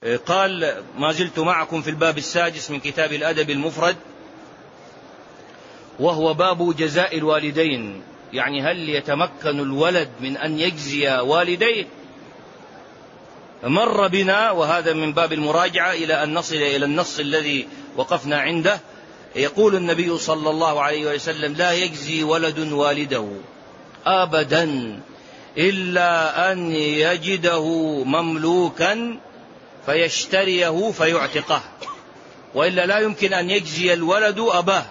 قال: ما زلت معكم في الباب السادس من كتاب الأدب المفرد، وهو باب جزاء الوالدين. يعني هل يتمكن الولد من أن يجزي والديه؟ مر بنا، وهذا من باب المراجعة إلى أن نصل إلى النص الذي وقفنا عنده. يقول النبي صلى الله عليه وسلم: لا يجزي ولد والده أبدا إلا أن يجده مملوكا فيشتريه فيعتقه، وإلا لا يمكن أن يجزي الولد أباه،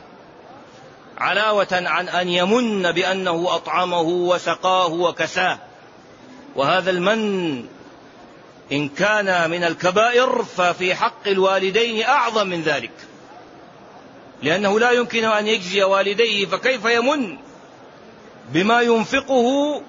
علاوة عن أن يمن بأنه أطعمه وسقاه وكساه. وهذا المن إن كان من الكبائر ففي حق الوالدين أعظم من ذلك، لأنه لا يمكن أن يجزي والديه، فكيف يمن بما ينفقه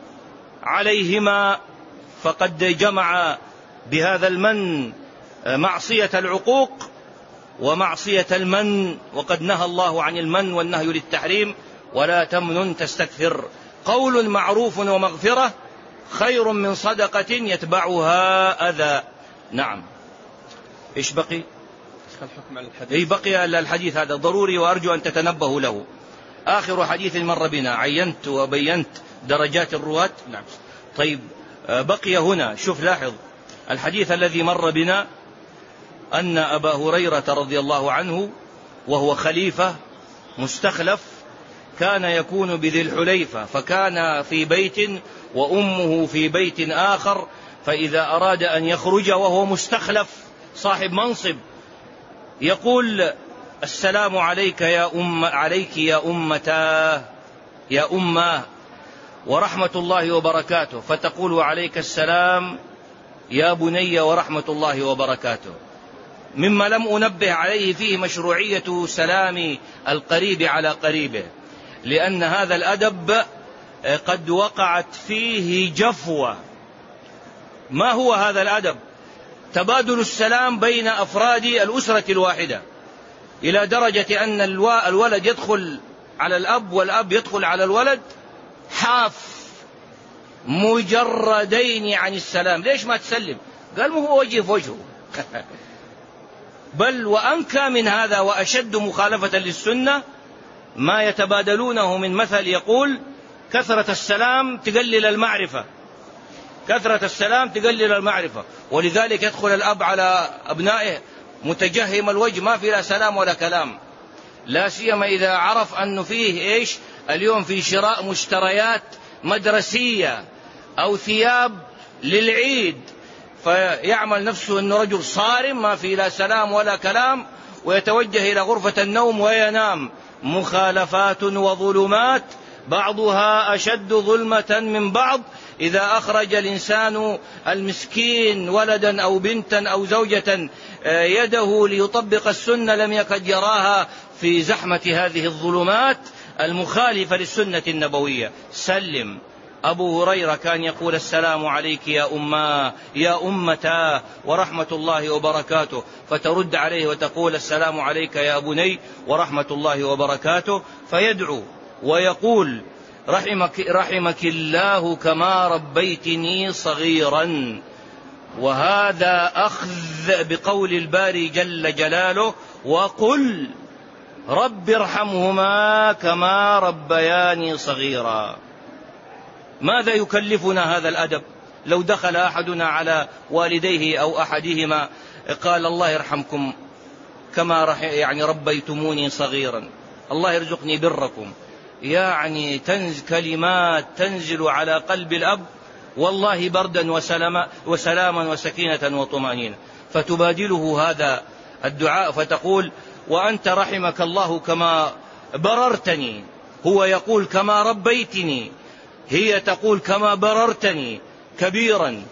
عليهما؟ فقد جمع بهذا المن معصية العقوق ومعصية المن، وقد نهى الله عن المن والنهي للتحريم: ولا تمنن تستكثر، قول معروف ومغفرة خير من صدقة يتبعها أذى. نعم. إيش بقي؟ الحكم على الحديث. بقي الحديث هذا ضروري وأرجو أن تتنبهوا له. آخر حديث مر بنا، عينت وبينت درجات الرواة. نعم. طيب، بقي هنا، شوف لاحظ الحديث الذي مر بنا، أن أبا هريرة رضي الله عنه وهو خليفة مستخلف كان يكون بذي الحليفة، فكان في بيت وأمه في بيت آخر، فإذا أراد أن يخرج وهو مستخلف صاحب منصب يقول: السلام عليك يا أمتاه يا أماه ورحمة الله وبركاته، فتقول: وعليك السلام يا بني ورحمة الله وبركاته. مما لم أنبه عليه فيه مشروعية سلام القريب على قريبه، لأن هذا الأدب قد وقعت فيه جفوة. ما هو هذا الأدب؟ تبادل السلام بين أفراد الأسرة الواحدة، إلى درجة أن الولد يدخل على الأب والأب يدخل على الولد حاف مجردين عن السلام. ليش ما تسلم؟ قال: ما هو وجه في وجهه. بل وأنكى من هذا وأشد مخالفة للسنة ما يتبادلونه من مثل يقول: كثرة السلام تقلل المعرفة، كثرة السلام تقلل المعرفة. ولذلك يدخل الأب على أبنائه متجهم الوجه، ما في لا سلام ولا كلام، لا سيما إذا عرف أنه فيه إيش اليوم في شراء مشتريات مدرسية أو ثياب للعيد، فيعمل نفسه أنه رجل صارم، ما في لا سلام ولا كلام، ويتوجه إلى غرفة النوم وينام. مخالفات وظلمات بعضها أشد ظلمة من بعض. إذا أخرج الإنسان المسكين ولدا أو بنتا أو زوجة يده ليطبق السنة لم يكد يراها في زحمة هذه الظلمات المخالفة للسنة النبوية. سلم. أبو هريرة كان يقول: السلام عليك يا أماه يا أمتاه ورحمة الله وبركاته، فترد عليه وتقول: السلام عليك يا بني ورحمة الله وبركاته، فيدعو ويقول: رحمك الله كما ربيتني صغيرا. وهذا أخذ بقول الباري جل جلاله: وقل رب ارحمهما كما ربياني صغيرا. ماذا يكلفنا هذا الأدب؟ لو دخل أحدنا على والديه أو أحدهما قال: الله يرحمكم كما يعني ربيتموني صغيرا، الله يرزقني بركم، يعني كلمات تنزل على قلب الأب والله بردا وسلاما وسكينة وطمأنينة. فتبادله هذا الدعاء فتقول: وأنت رحمك الله كما بررتني. هو يقول: كما ربيتني، هي تقول: كما بررتني كبيرا.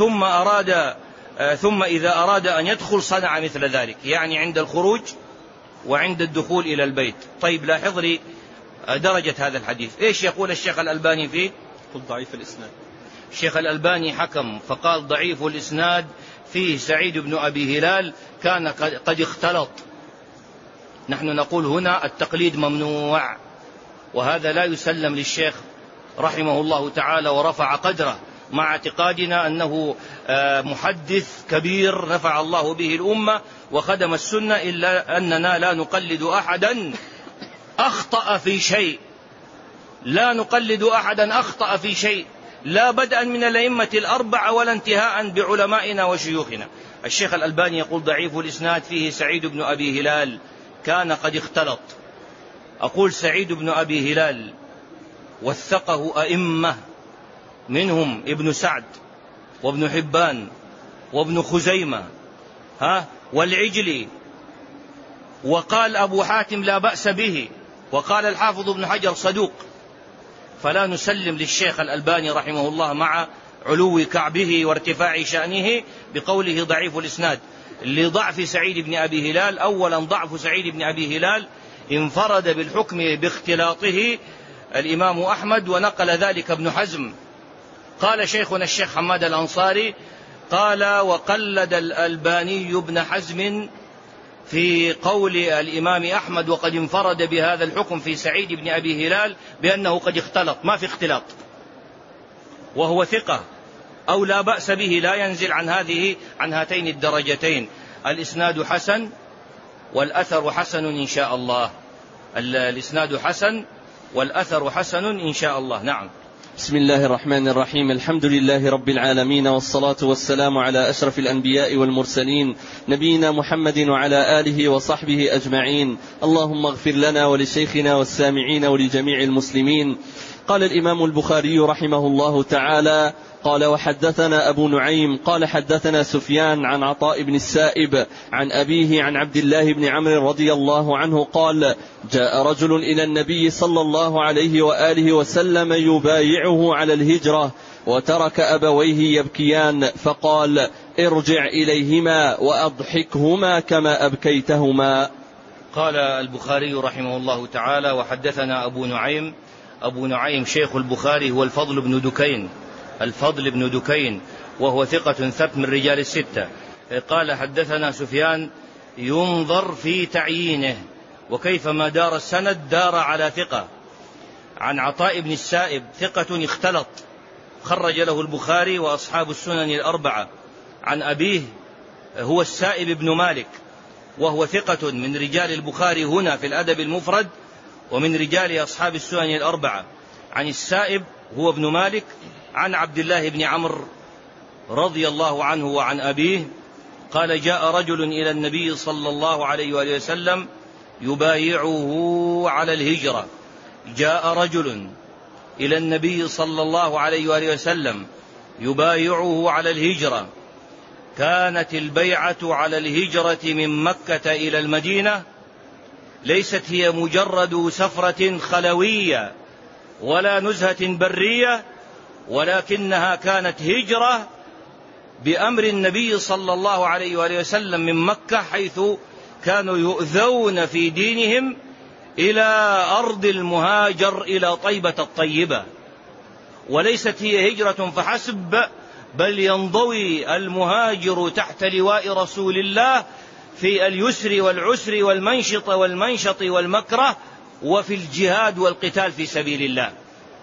ثم إذا أراد أن يدخل صنع مثل ذلك، يعني عند الخروج وعند الدخول إلى البيت. طيب، لاحظ لي درجة هذا الحديث. إيش يقول الشيخ الألباني فيه؟ قل ضعيف الإسناد. الشيخ الألباني حكم فقال: ضعيف الإسناد، فيه سعيد بن أبي هلال كان قد اختلط. نحن نقول هنا التقليد ممنوع، وهذا لا يسلم للشيخ رحمه الله تعالى ورفع قدره، مع اعتقادنا أنه محدث كبير نفع الله به الأمة وخدم السنة، إلا أننا لا نقلد أحدا أخطأ في شيء، لا نقلد أحدا أخطأ في شيء، لا بدءا من الأئمة الأربعة ولا انتهاء بعلمائنا وشيوخنا. الشيخ الألباني يقول ضعيف الإسناد فيه سعيد بن أبي هلال كان قد اختلط. أقول سعيد بن أبي هلال وثقه أئمة منهم ابن سعد وابن حبان وابن خزيمة والعجلي، وقال أبو حاتم لا بأس به، وقال الحافظ ابن حجر صدوق. فلا نسلم للشيخ الألباني رحمه الله مع علو كعبه وارتفاع شأنه بقوله ضعيف الإسناد لضعف سعيد بن أبي هلال. أولا ضعف سعيد بن أبي هلال انفرد بالحكم باختلاطه الإمام أحمد، ونقل ذلك ابن حزم. قال شيخنا الشيخ حماد الأنصاري قال وقلد الألباني ابن حزم في قول الإمام أحمد وقد انفرد بهذا الحكم في سعيد بن أبي هلال بأنه قد اختلط، ما في اختلاط، وهو ثقة أو لا بأس به، لا ينزل عن هاتين الدرجتين. الإسناد حسن والأثر حسن إن شاء الله. الإسناد حسن والأثر حسن إن شاء الله. نعم. بسم الله الرحمن الرحيم. الحمد لله رب العالمين، والصلاة والسلام على أشرف الأنبياء والمرسلين نبينا محمد وعلى آله وصحبه أجمعين. اللهم اغفر لنا ولشيخنا والسامعين ولجميع المسلمين. قال الإمام البخاري رحمه الله تعالى قال وحدثنا أبو نعيم قال حدثنا سفيان عن عطاء بن السائب عن أبيه عن عبد الله بن عمرو رضي الله عنه قال جاء رجل إلى النبي صلى الله عليه وآله وسلم يبايعه على الهجرة وترك أبويه يبكيان، فقال ارجع إليهما وأضحكهما كما أبكيتهما. قال البخاري رحمه الله تعالى وحدثنا أبو نعيم شيخ البخاري هو الفضل بن دكين وهو ثقة ثبت من رجال الستة. قال حدثنا سفيان، ينظر في تعيينه، وكيفما دار السند دار على ثقة. عن عطاء بن السائب ثقة اختلط، خرج له البخاري وأصحاب السنن الأربعة. عن أبيه هو السائب بن مالك وهو ثقة من رجال البخاري هنا في الأدب المفرد ومن رجال أصحاب السنن الأربعة. عن السائب هو ابن مالك عن عبد الله بن عمرو رضي الله عنه وعن أبيه قال جاء رجل إلى النبي صلى الله عليه وآله وسلم يبايعه على الهجرة. جاء رجل إلى النبي صلى الله عليه وآله وسلم يبايعه على الهجرة. كانت البيعة على الهجرة من مكة إلى المدينة ليست هي مجرد سفرة خلوية ولا نزهة برية، ولكنها كانت هجرة بأمر النبي صلى الله عليه وآله وسلم من مكة، حيث كانوا يؤذون في دينهم، إلى أرض المهاجر إلى طيبة الطيبة. وليست هي هجرة فحسب، بل ينضوي المهاجر تحت لواء رسول الله في اليسر والعسر والمنشط والمنشط والمكره، وفي الجهاد والقتال في سبيل الله.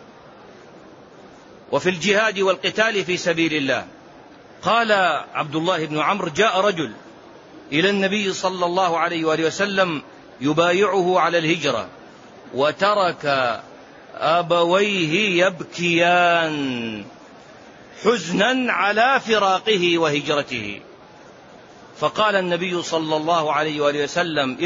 قال عبد الله بن عمرو جاء رجل إلى النبي صلى الله عليه وآله وسلم يبايعه على الهجرة وترك أبويه يبكيان حزنا على فراقه وهجرته. فقال النبي صلى الله عليه وآله وسلم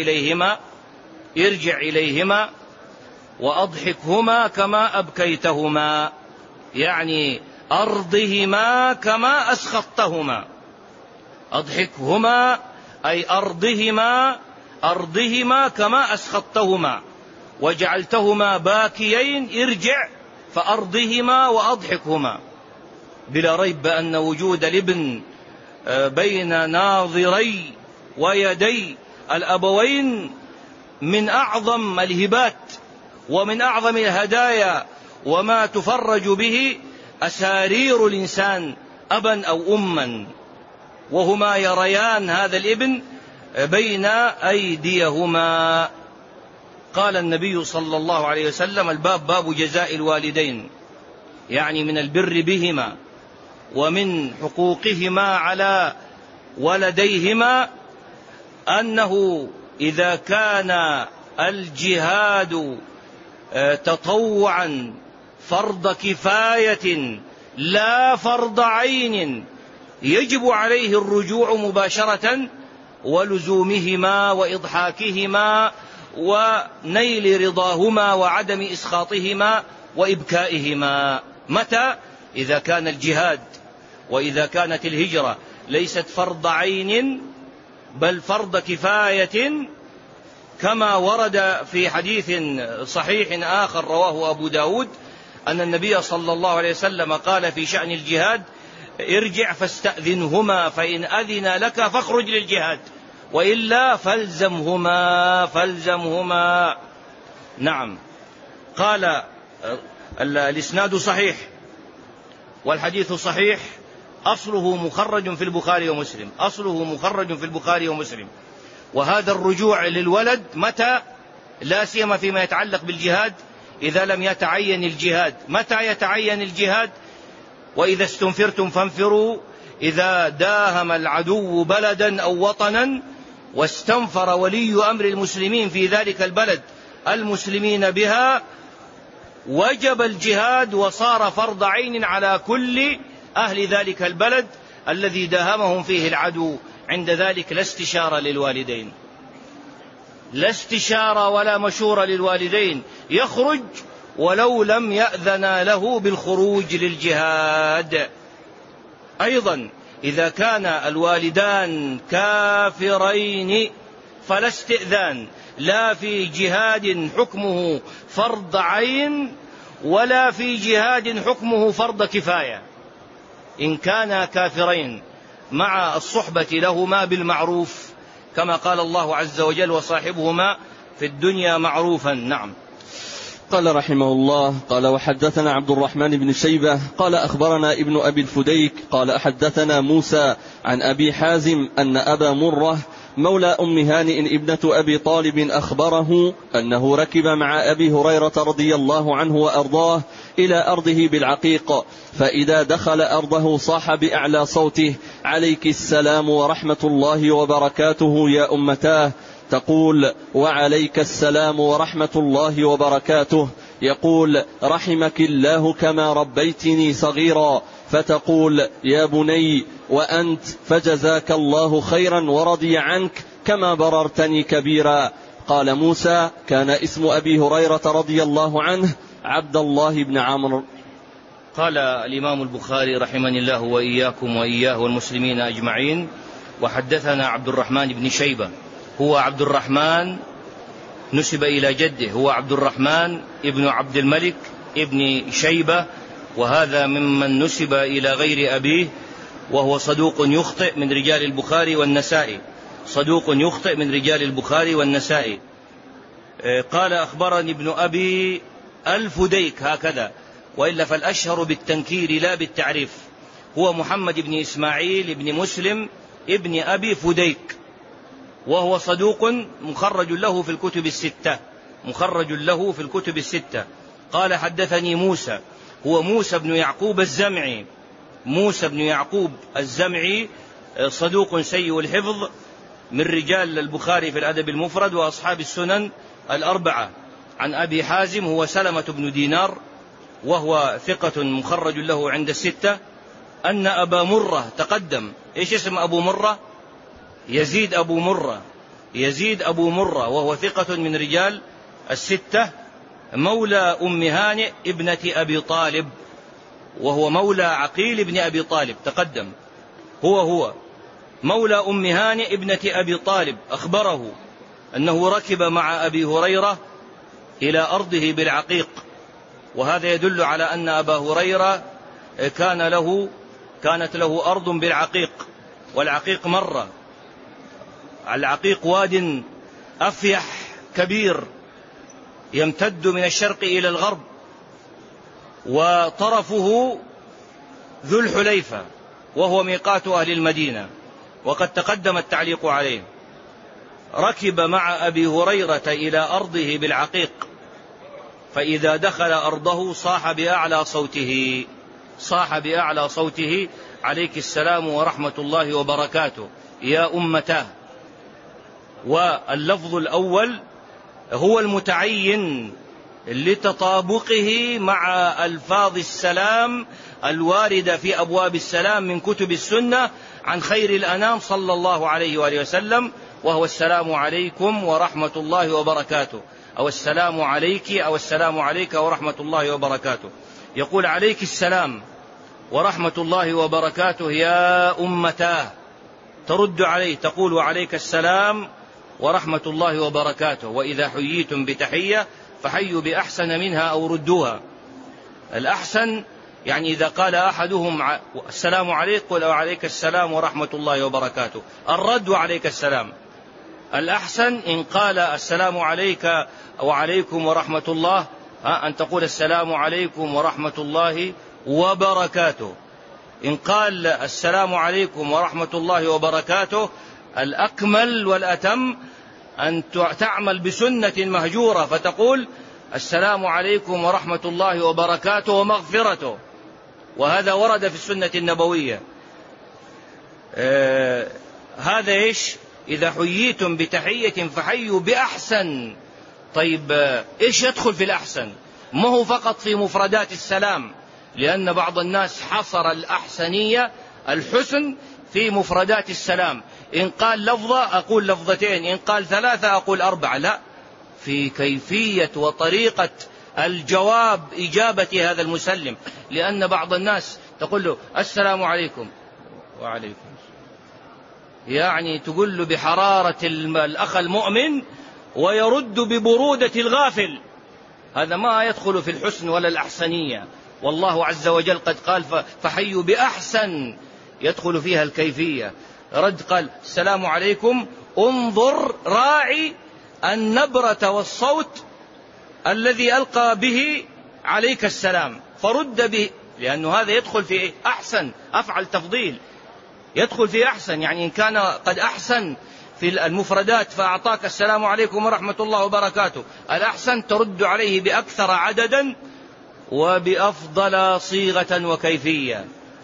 ارجع إليهما وأضحكهما كما أبكيتهما، يعني أرضهما كما أسخطتهما. أضحكهما أي أرضهما كما أسخطتهما وجعلتهما باكيين، ارجع فأرضهما وأضحكهما. بلا ريب أن وجود الابن بين ناظري ويدي الأبوين من أعظم الهبات ومن أعظم الهدايا، وما تفرج به أسارير الإنسان أبا أو أما، وهما يريان هذا الابن بين أيديهما. قال النبي صلى الله عليه وسلم الباب باب جزاء الوالدين، يعني من البر بهما ومن حقوقهما على ولديهما أنه إذا كان الجهاد تطوعا فرض كفاية لا فرض عين يجب عليه الرجوع مباشرة ولزومهما وإضحاكهما ونيل رضاهما وعدم إسخاطهما وإبكائهما. متى؟ إذا كان الجهاد وإذا كانت الهجرة ليست فرض عين بل فرض كفاية، كما ورد في حديث صحيح آخر رواه أبو داود أن النبي صلى الله عليه وسلم قال في شأن الجهاد: ارجع فاستأذنهما فإن أذن لك فاخرج للجهاد وإلا فالزمهما. نعم. قال الإسناد صحيح والحديث صحيح، أصله مخرج في البخاري ومسلم. وهذا الرجوع للولد متى؟ لا سيما فيما يتعلق بالجهاد إذا لم يتعين الجهاد. متى يتعين الجهاد؟ وإذا استنفرتم فانفروا، إذا داهم العدو بلدا أو وطنا واستنفر ولي أمر المسلمين في ذلك البلد المسلمين بها وجب الجهاد وصار فرض عين على كل أهل ذلك البلد الذي داهمهم فيه العدو. عند ذلك لا استشارة للوالدين، لا استشارة ولا مشورة للوالدين، يخرج ولو لم يأذن له بالخروج للجهاد. أيضا إذا كان الوالدان كافرين فلا استئذان، لا في جهاد حكمه فرض عين ولا في جهاد حكمه فرض كفاية. إن كانا كافرين مع الصحبة لهما بالمعروف كما قال الله عز وجل: وصاحبهما في الدنيا معروفا. نعم. قال رحمه الله: قال وحدثنا عبد الرحمن بن شيبة قال أخبرنا ابن أبي الفديك قال حدثنا موسى عن أبي حازم أن أبا مرة مولى أم هانئ ابنة أبي طالب أخبره أنه ركب مع أبي هريرة رضي الله عنه وأرضاه إلى أرضه بالعقيق، فإذا دخل أرضه صاح بأعلى صوته: عليك السلام ورحمة الله وبركاته يا أمتاه. تقول: وعليك السلام ورحمة الله وبركاته. يقول: رحمك الله كما ربيتني صغيرا. فتقول: يا بني وأنت، فجزاك الله خيرا ورضي عنك كما بررتني كبيرا. قال موسى: كان اسم أبي هريرة رضي الله عنه عبد الله بن عمرو. قال الإمام البخاري رحمني الله وإياكم وإياه والمسلمين أجمعين: وحدثنا عبد الرحمن بن شيبة، هو عبد الرحمن نسب إلى جده، هو عبد الرحمن ابن عبد الملك ابن شيبة، وهذا ممن نسب إلى غير أبيه، وهو صدوق يخطئ من رجال البخاري والنسائي، صدوق يخطئ من رجال البخاري والنسائي. قال: أخبرني ابن أبي الفديك، هكذا، وإلا فالأشهر بالتنكير لا بالتعريف، هو محمد بن إسماعيل بن مسلم ابن أبي فديك، وهو صدوق مخرج له في الكتب الستة. قال: حدثني موسى، هو موسى بن يعقوب الزمعي، صدوق سيء الحفظ من رجال البخاري في الأدب المفرد وأصحاب السنن الأربعة. عن أبي حازم، هو سلمة بن دينار، وهو ثقة مخرج له عند الستة. أن أبا مرة تقدم. إيش اسم أبو مرة؟ يزيد أبو مرة، وهو ثقة من رجال الستة، مولى أم هانئ ابنة أبي طالب، وهو مولى عقيل ابن أبي طالب، تقدم، هو مولى أم هانئ ابنة أبي طالب. أخبره أنه ركب مع أبي هريرة إلى أرضه بالعقيق، وهذا يدل على أن أبا هريرة كانت له أرض بالعقيق، والعقيق مرة، العقيق واد أفيح كبير يمتد من الشرق إلى الغرب، وطرفه ذو الحليفة، وهو ميقات أهل المدينة، وقد تقدم التعليق عليه. ركب مع أبي هريرة إلى أرضه بالعقيق، فإذا دخل أرضه صاح بأعلى صوته عليك السلام ورحمة الله وبركاته يا أمته. واللفظ الأول هو المتعين لتطابقه مع ألفاظ السلام الواردة في أبواب السلام من كتب السنة عن خير الأنام صلى الله عليه وآله وسلم، وهو السلام عليكم ورحمة الله وبركاته، أو السلام عليك، أو السلام عليك ورحمة الله وبركاته. يقول عليك السلام ورحمة الله وبركاته يا أمتاه، ترد عليه تقول وعليك السلام ورحمة الله وبركاته. وإذا حييتم بتحية فحيوا بأحسن منها أو ردوها. الأحسن يعني إذا قال أحدهم السلام عليك قل وعليك السلام ورحمة الله وبركاته، الرد وعليك السلام. الأحسن إن قال السلام عليك وعليكم ورحمة الله أن تقول السلام عليكم ورحمة الله وبركاته. إن قال السلام عليكم ورحمة الله وبركاته الأكمل والأتم أن تعمل بسنة مهجورة فتقول السلام عليكم ورحمة الله وبركاته ومغفرته، وهذا ورد في السنة النبوية. هذا إيش؟ إذا حييتم بتحية فحيوا بأحسن. طيب إيش يدخل في الأحسن؟ ما هو فقط في مفردات السلام، لأن بعض الناس حصر الأحسنية الحسن في مفردات السلام. إن قال لفظة أقول لفظتين، إن قال ثلاثة أقول أربعة. لا، في كيفية وطريقة الجواب إجابة هذا المسلم، لأن بعض الناس تقول له السلام عليكم وعليكم، يعني تقول له بحرارة الأخ المؤمن ويرد ببرودة الغافل. هذا ما يدخل في الحسن ولا الأحسنية. والله عز وجل قد قال فحيوا بأحسن، يدخل فيها الكيفية. رد قال السلام عليكم، انظر راعي النبرة والصوت الذي ألقى به عليك السلام فرد به، لأنه هذا يدخل في أحسن، أفعل تفضيل، يدخل في أحسن. يعني إن كان قد أحسن في المفردات فأعطاك السلام عليكم ورحمة الله وبركاته، الأحسن ترد عليه بأكثر عددا وبأفضل صيغة وكيفية.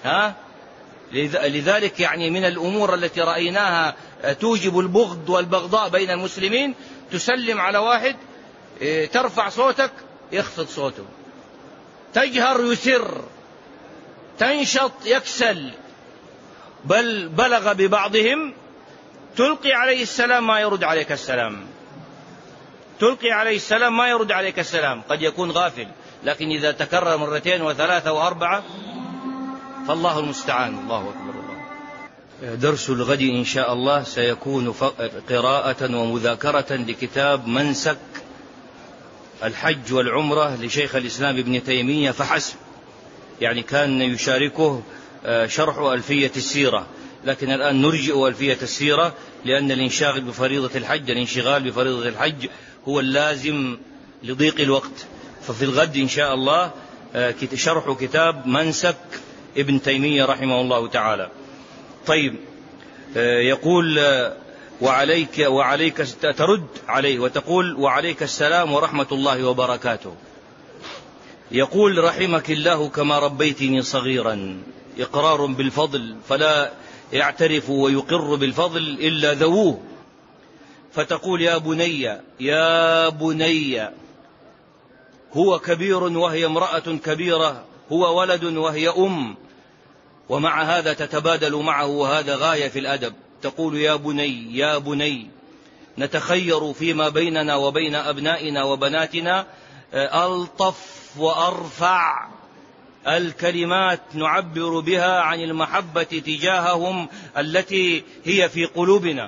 لذلك يعني من الأمور التي رأيناها توجب البغض والبغضاء بين المسلمين، تسلم على واحد ترفع صوتك يخفض صوته، تجهر يسر، تنشط يكسل، بل بلغ ببعضهم تلقي عليه السلام ما يرد عليك السلام، تلقي عليه السلام ما يرد عليك السلام. قد يكون غافل، لكن إذا تكرر مرتين وثلاثة وأربعة فالله المستعان. الله أكبر. الله. درس الغد إن شاء الله سيكون قراءة ومذاكرة لكتاب منسك الحج والعمرة لشيخ الإسلام ابن تيمية فحسب. يعني كان يشاركه شرح ألفية السيرة، لكن الآن نرجئ ألفية السيرة لأن الانشغال بفريضة الحج هو اللازم لضيق الوقت. ففي الغد إن شاء الله شرح كتاب منسك ابن تيمية رحمه الله تعالى. طيب، يقول وعليك ترد عليه وتقول وعليك السلام ورحمة الله وبركاته. يقول رحمك الله كما ربيتني صغيرا، إقرار بالفضل، فلا يعترف ويقر بالفضل إلا ذووه. فتقول يا بني يا بني، هو كبير وهي امرأة كبيرة، هو ولد وهي أم، ومع هذا تتبادل معه، وهذا غاية في الأدب. تقول يا بني يا بني، نتخير فيما بيننا وبين أبنائنا وبناتنا ألطف وأرفع الكلمات نعبر بها عن المحبة تجاههم التي هي في قلوبنا،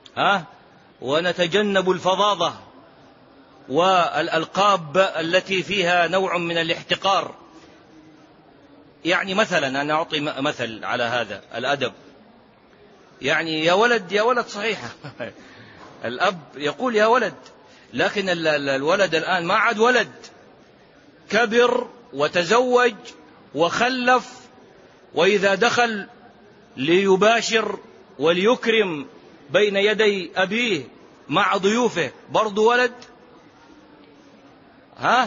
ونتجنب الفظاظة والألقاب التي فيها نوع من الاحتقار. يعني مثلا أنا أعطي مثل على هذا الأدب، يعني يا ولد يا ولد صحيحة الأب يقول يا ولد، لكن الولد الآن ما عاد ولد، كبر وتزوج وخلف، وإذا دخل ليباشر وليكرم بين يدي أبيه مع ضيوفه برضو ولد.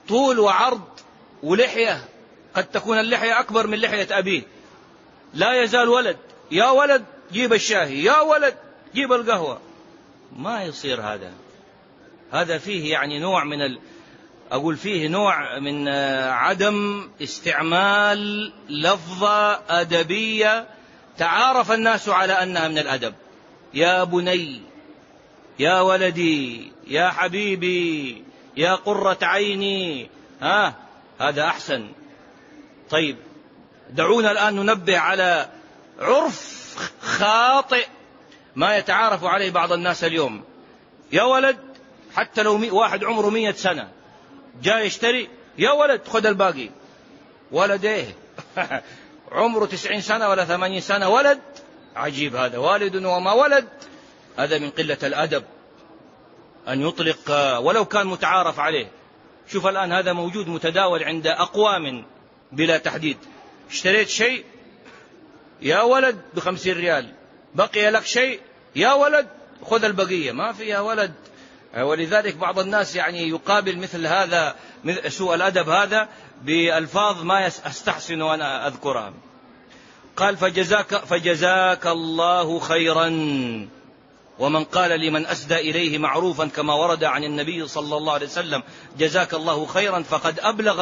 طول وعرض ولحية، قد تكون اللحية أكبر من لحية أبيه، لا يزال ولد، يا ولد جيب الشاهي، يا ولد جيب القهوة. ما يصير هذا فيه يعني نوع من أقول فيه نوع من عدم استعمال لفظة أدبية تعارف الناس على أنها من الأدب. يا بني، يا ولدي، يا حبيبي، يا قرة عيني، هذا أحسن. طيب دعونا الآن ننبه على عرف خاطئ ما يتعارف عليه بعض الناس اليوم. يا ولد، حتى لو واحد عمره 100 سنة جاء يشتري، يا ولد خذ الباقي. ولد ايه؟ عمره 90 سنة ولا 80 سنة ولد؟ عجيب، هذا والد وما ولد. هذا من قلة الأدب أن يطلق ولو كان متعارف عليه. شوف الآن هذا موجود متداول عند أقوام بلا تحديد. اشتريت شيء، يا ولد ب50 ريال، بقي لك شيء، يا ولد خذ البقية. ما في يا ولد. ولذلك بعض الناس يعني يقابل مثل هذا سوء الأدب هذا بألفاظ ما أستحسن أن أذكرها. قال فجزاك الله خيرا. ومن قال لمن أسدى إليه معروفا كما ورد عن النبي صلى الله عليه وسلم جزاك الله خيرا فقد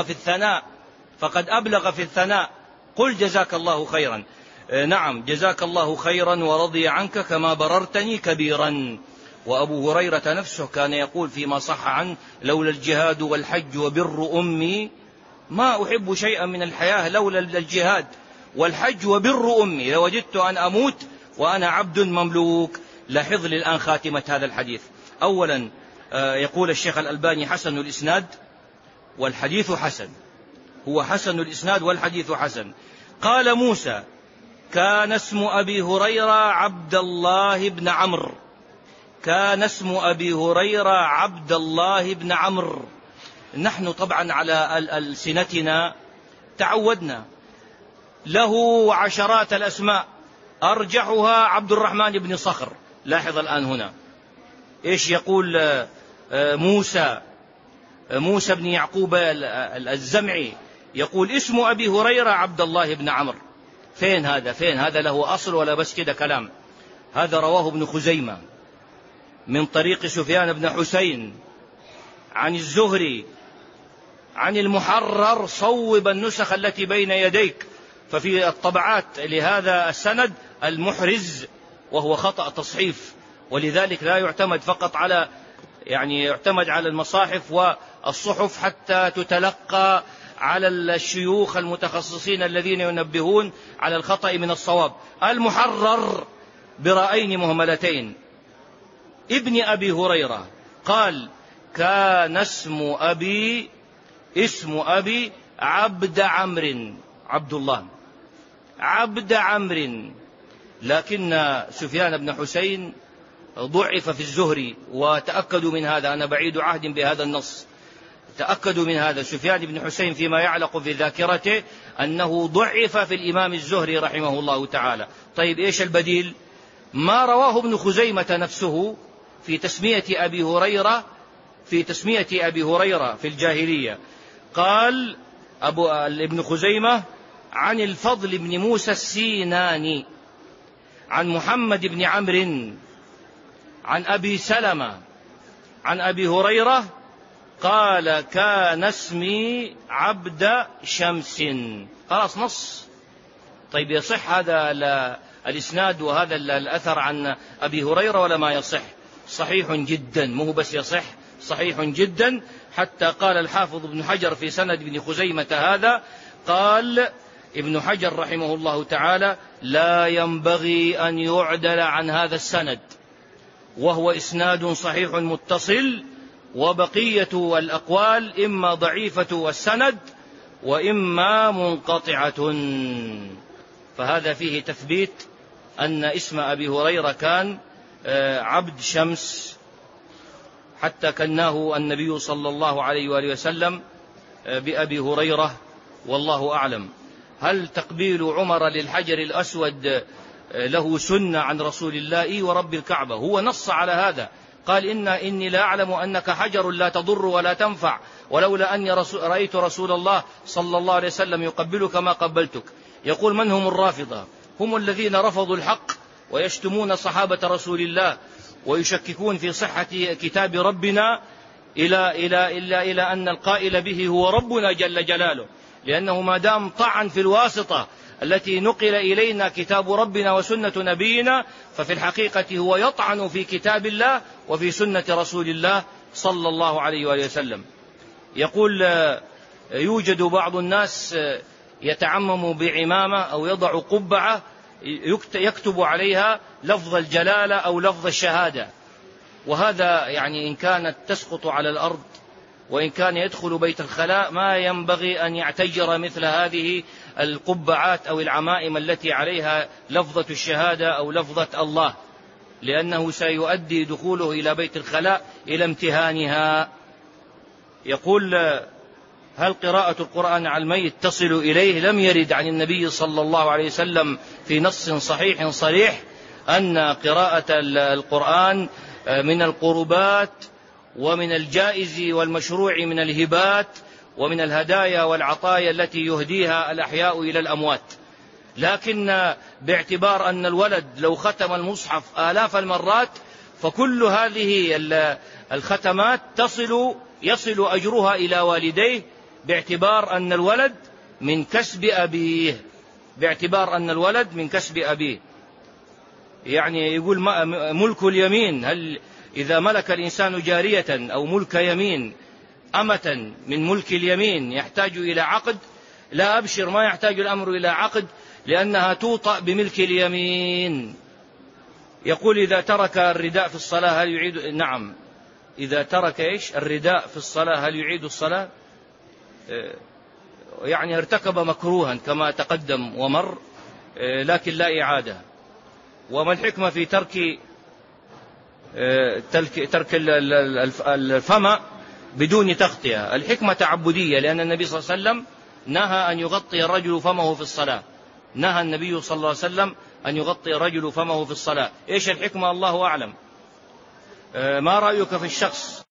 أبلغ في الثناء. قل جزاك الله خيرا. نعم، جزاك الله خيرا ورضي عنك كما بررتني كبيرا. وأبو هريرة نفسه كان يقول فيما صح عنه: لولا الجهاد والحج وبر أمي ما أحب شيئا من الحياة لولا الجهاد والحج وبر أمي، لوجدت أن أموت وأنا عبد مملوك. لاحظ لي الآن خاتمة هذا الحديث. أولا يقول الشيخ الألباني حسن الإسناد والحديث حسن، هو حسن الإسناد والحديث حسن. قال موسى: كان اسم أبي هريرة عبد الله بن عمرو. كان اسم أبي هريرة عبد الله بن عمرو. نحن طبعا على ألسنتنا تعودنا له عشرات الأسماء، أرجحها عبد الرحمن بن صخر. لاحظ الآن هنا إيش يقول موسى بن يعقوب الزمعي، يقول اسم أبي هريرة عبد الله بن عمرو. فين هذا له أصل ولا بس كده كلام؟ هذا رواه ابن خزيمة من طريق سفيان بن حسين عن الزهري عن المحرر. صوب النسخ التي بين يديك، ففي الطبعات لهذا السند المحرز، وهو خطأ تصحيف، ولذلك لا يعتمد فقط على يعتمد على المصاحف والصحف حتى تتلقى على الشيوخ المتخصصين الذين ينبهون على الخطأ من الصواب. المحرر برأيين مهملتين ابن أبي هريرة قال: كان اسم أبي عبد عمرو، عبد الله عبد عمرو. لكن سفيان بن حسين ضعف في الزهري، وتأكدوا من هذا، أنا بعيد عهد بهذا النص، تأكدوا من هذا. سفيان بن حسين فيما يعلق في ذاكرته أنه ضعف في الإمام الزهري رحمه الله تعالى. طيب إيش البديل؟ ما رواه ابن خزيمة نفسه في تسمية أبي هريرة في الجاهلية. قال ابن خزيمة عن الفضل بن موسى السيناني عن محمد بن عمرو عن أبي سلمة عن أبي هريرة قال: كان اسمي عبد شمس. خلاص نص. طيب يصح هذا الإسناد وهذا الأثر عن أبي هريرة ولا ما يصح؟ صحيح جدا، مو بس يصح، صحيح جدا. حتى قال الحافظ ابن حجر في سند ابن خزيمة هذا، قال ابن حجر رحمه الله تعالى: لا ينبغي أن يعدل عن هذا السند، وهو إسناد صحيح متصل، وبقية الأقوال إما ضعيفة السند وإما منقطعة. فهذا فيه تثبيت أن اسم أبي هريرة كان عبد شمس، حتى كناه النبي صلى الله عليه وآله وسلم بأبي هريرة، والله أعلم. هل تقبيل عمر للحجر الأسود له سنة عن رسول الله ورب الكعبة؟ هو نص على هذا، قال إني لا أعلم أنك حجر لا تضر ولا تنفع، ولولا أني رأيت رسول الله صلى الله عليه وسلم يقبلك ما قبلتك. يقول: من هم الرافضة؟ هم الذين رفضوا الحق ويشتمون صحابة رسول الله ويشككون في صحة كتاب ربنا إلى أن القائل به هو ربنا جل جلاله، لأنه ما دام طعن في الواسطة التي نقل إلينا كتاب ربنا وسنة نبينا، ففي الحقيقة هو يطعن في كتاب الله وفي سنة رسول الله صلى الله عليه وآله وسلم. يقول: يوجد بعض الناس يتعمم بعمامة أو يضع قبعة يكتب عليها لفظ الجلالة أو لفظ الشهادة، وهذا يعني إن كانت تسقط على الأرض وإن كان يدخل بيت الخلاء ما ينبغي أن يعتجر مثل هذه القبعات أو العمائم التي عليها لفظة الشهادة أو لفظة الله، لأنه سيؤدي دخوله إلى بيت الخلاء إلى امتهانها. يقول: هل قراءة القرآن على الميت تصل إليه؟ لم يرد عن النبي صلى الله عليه وسلم في نص صحيح صريح أن قراءة القرآن من القربات ومن الجائز والمشروع من الهبات ومن الهدايا والعطايا التي يهديها الأحياء إلى الأموات، لكن باعتبار أن الولد لو ختم المصحف آلاف المرات فكل هذه الختمات يصل أجرها إلى والديه، باعتبار أن الولد من كسب أبيه. يعني يقول ملك اليمين، هل إذا ملك الإنسان جارية أو ملك يمين أمة من ملك اليمين يحتاج إلى عقد؟ لا، أبشر، ما يحتاج الأمر إلى عقد، لأنها توطأ بملك اليمين. يقول: إذا ترك الرداء في الصلاة هل يعيد؟ نعم، إذا ترك الرداء في الصلاة هل يعيد الصلاة؟ يعني ارتكب مكروها كما تقدم ومر، لكن لا إعادة. وما الحكمة في ترك الفم بدون تغطية؟ الحكمة تعبدية، لأن النبي صلى الله عليه وسلم نهى أن يغطي الرجل فمه في الصلاة، نهى النبي صلى الله عليه وسلم أن يغطي الرجل فمه في الصلاة. إيش الحكمة؟ الله أعلم. ما رأيك في الشخص